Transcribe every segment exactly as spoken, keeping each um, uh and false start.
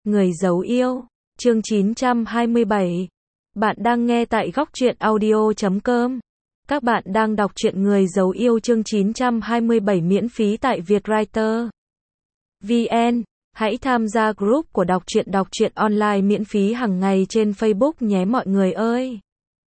Người giấu yêu, chương chín trăm hai mươi bảy. Bạn đang nghe tại góc truyện audio chấm com. Các bạn đang đọc truyện Người giấu yêu chương chín trăm hai mươi bảy miễn phí tại Vietwriter chấm vn. Hãy tham gia group của đọc truyện đọc truyện online miễn phí hàng ngày trên Facebook nhé mọi người ơi.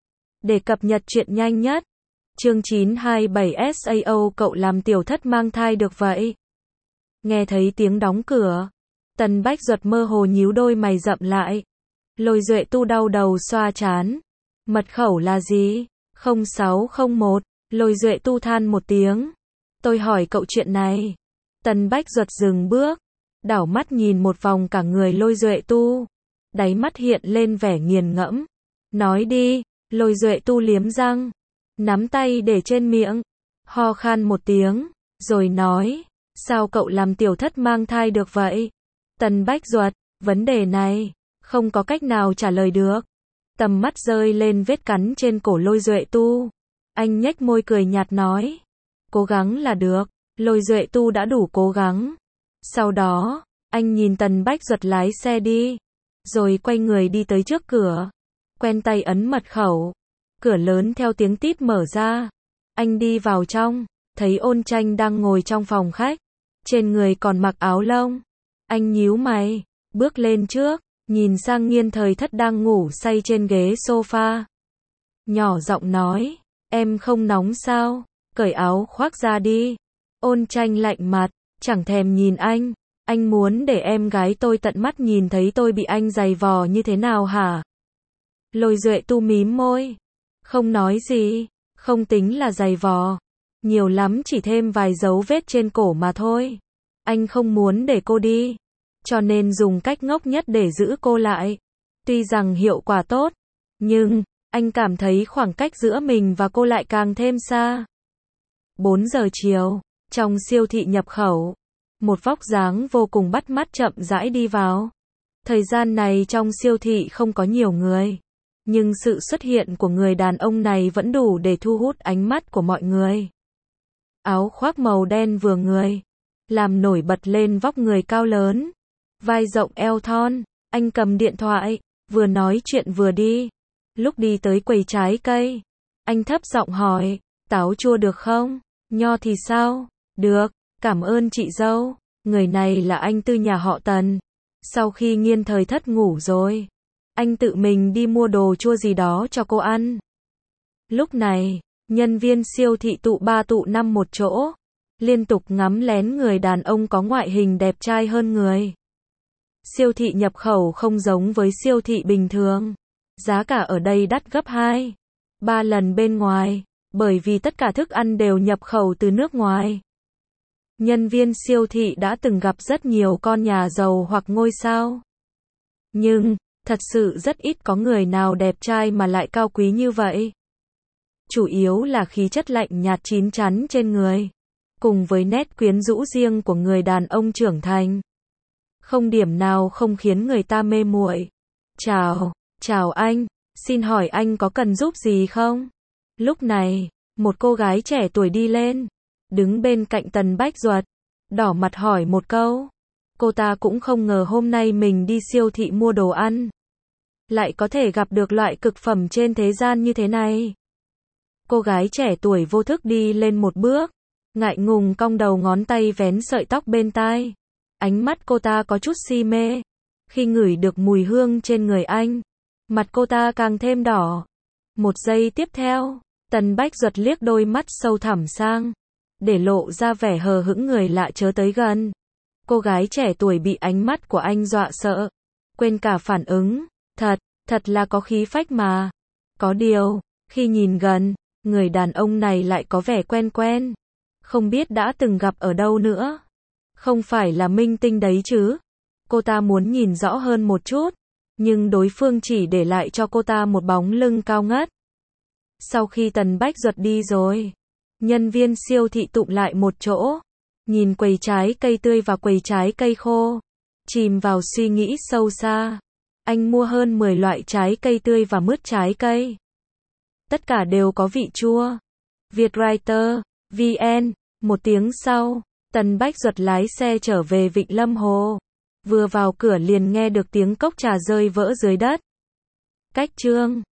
Để cập nhật truyện nhanh nhất. Chương chín trăm hai mươi bảy sao cậu làm tiểu thất mang thai được vậy? Nghe thấy tiếng đóng cửa, Tần Bách Duật mơ hồ nhíu đôi mày rậm lại. Lôi Duệ Tu đau đầu xoa trán. Mật khẩu là gì? không sáu không một. Lôi Duệ Tu than một tiếng. Tôi hỏi cậu chuyện này. Tần Bách Duật dừng bước, đảo mắt nhìn một vòng cả người Lôi Duệ Tu. Đáy mắt hiện lên vẻ nghiền ngẫm. Nói đi. Lôi Duệ Tu liếm răng, nắm tay để trên miệng, ho khan một tiếng, rồi nói, sao cậu làm tiểu thất mang thai được vậy? Tần Bách Duật, vấn đề này, không có cách nào trả lời được. Tầm mắt rơi lên vết cắn trên cổ Lôi Duệ Tu. Anh nhếch môi cười nhạt nói, cố gắng là được. Lôi Duệ Tu đã đủ cố gắng. Sau đó, anh nhìn Tần Bách Duật lái xe đi, rồi quay người đi tới trước cửa, quen tay ấn mật khẩu. Cửa lớn theo tiếng tít mở ra. Anh đi vào trong, thấy Ôn Tranh đang ngồi trong phòng khách, trên người còn mặc áo lông. Anh nhíu mày, bước lên trước, nhìn sang Nghiên Thời Thất đang ngủ say trên ghế sofa. Nhỏ giọng nói, em không nóng sao? Cởi áo khoác ra đi. Ôn Tranh lạnh mặt, chẳng thèm nhìn anh. Anh muốn để em gái tôi tận mắt nhìn thấy tôi bị anh giày vò như thế nào hả? Lôi Duệ Tu mím môi, không nói gì, không tính là giày vò, nhiều lắm chỉ thêm vài dấu vết trên cổ mà thôi. Anh không muốn để cô đi, cho nên dùng cách ngốc nhất để giữ cô lại. Tuy rằng hiệu quả tốt, nhưng anh cảm thấy khoảng cách giữa mình và cô lại càng thêm xa. bốn giờ chiều, trong siêu thị nhập khẩu, một vóc dáng vô cùng bắt mắt chậm rãi đi vào. Thời gian này trong siêu thị không có nhiều người, nhưng sự xuất hiện của người đàn ông này vẫn đủ để thu hút ánh mắt của mọi người. Áo khoác màu đen vừa người, làm nổi bật lên vóc người cao lớn, vai rộng eo thon. Anh cầm điện thoại, vừa nói chuyện vừa đi. Lúc đi tới quầy trái cây, anh thấp giọng hỏi, táo chua được không? Nho thì sao? Được, cảm ơn chị dâu. Người này là anh Tư nhà họ Tần. Sau khi Nghiên Thời Thất ngủ rồi, anh tự mình đi mua đồ chua gì đó cho cô ăn. Lúc này, nhân viên siêu thị tụ ba tụ năm một chỗ, liên tục ngắm lén người đàn ông có ngoại hình đẹp trai hơn người. Siêu thị nhập khẩu không giống với siêu thị bình thường. Giá cả ở đây đắt gấp hai, ba lần bên ngoài, bởi vì tất cả thức ăn đều nhập khẩu từ nước ngoài. Nhân viên siêu thị đã từng gặp rất nhiều con nhà giàu hoặc ngôi sao. Nhưng, thật sự rất ít có người nào đẹp trai mà lại cao quý như vậy. Chủ yếu là khí chất lạnh nhạt chín chắn trên người, cùng với nét quyến rũ riêng của người đàn ông trưởng thành. Không điểm nào không khiến người ta mê muội. Chào, chào anh, xin hỏi anh có cần giúp gì không? Lúc này, một cô gái trẻ tuổi đi lên, đứng bên cạnh Tần Bách Duật, đỏ mặt hỏi một câu. Cô ta cũng không ngờ hôm nay mình đi siêu thị mua đồ ăn, lại có thể gặp được loại cực phẩm trên thế gian như thế này. Cô gái trẻ tuổi vô thức đi lên một bước, ngại ngùng cong đầu ngón tay vén sợi tóc bên tai. Ánh mắt cô ta có chút si mê. Khi ngửi được mùi hương trên người anh, mặt cô ta càng thêm đỏ. Một giây tiếp theo, Tần Bách Duật liếc đôi mắt sâu thẳm sang, để lộ ra vẻ hờ hững người lạ chớ tới gần. Cô gái trẻ tuổi bị ánh mắt của anh dọa sợ, quên cả phản ứng. Thật, thật là có khí phách mà. Có điều, khi nhìn gần, người đàn ông này lại có vẻ quen quen. Không biết đã từng gặp ở đâu nữa. Không phải là minh tinh đấy chứ? Cô ta muốn nhìn rõ hơn một chút, nhưng đối phương chỉ để lại cho cô ta một bóng lưng cao ngất. Sau khi Tần Bách Duật đi rồi, nhân viên siêu thị tụng lại một chỗ, nhìn quầy trái cây tươi và quầy trái cây khô, chìm vào suy nghĩ sâu xa. Anh mua hơn mười loại trái cây tươi và mứt trái cây. Tất cả đều có vị chua. Vietwriter chấm vn. Một tiếng sau, Tần Bách Duật lái xe trở về Vịnh Lâm Hồ. Vừa vào cửa liền nghe được tiếng cốc trà rơi vỡ dưới đất. Cách chương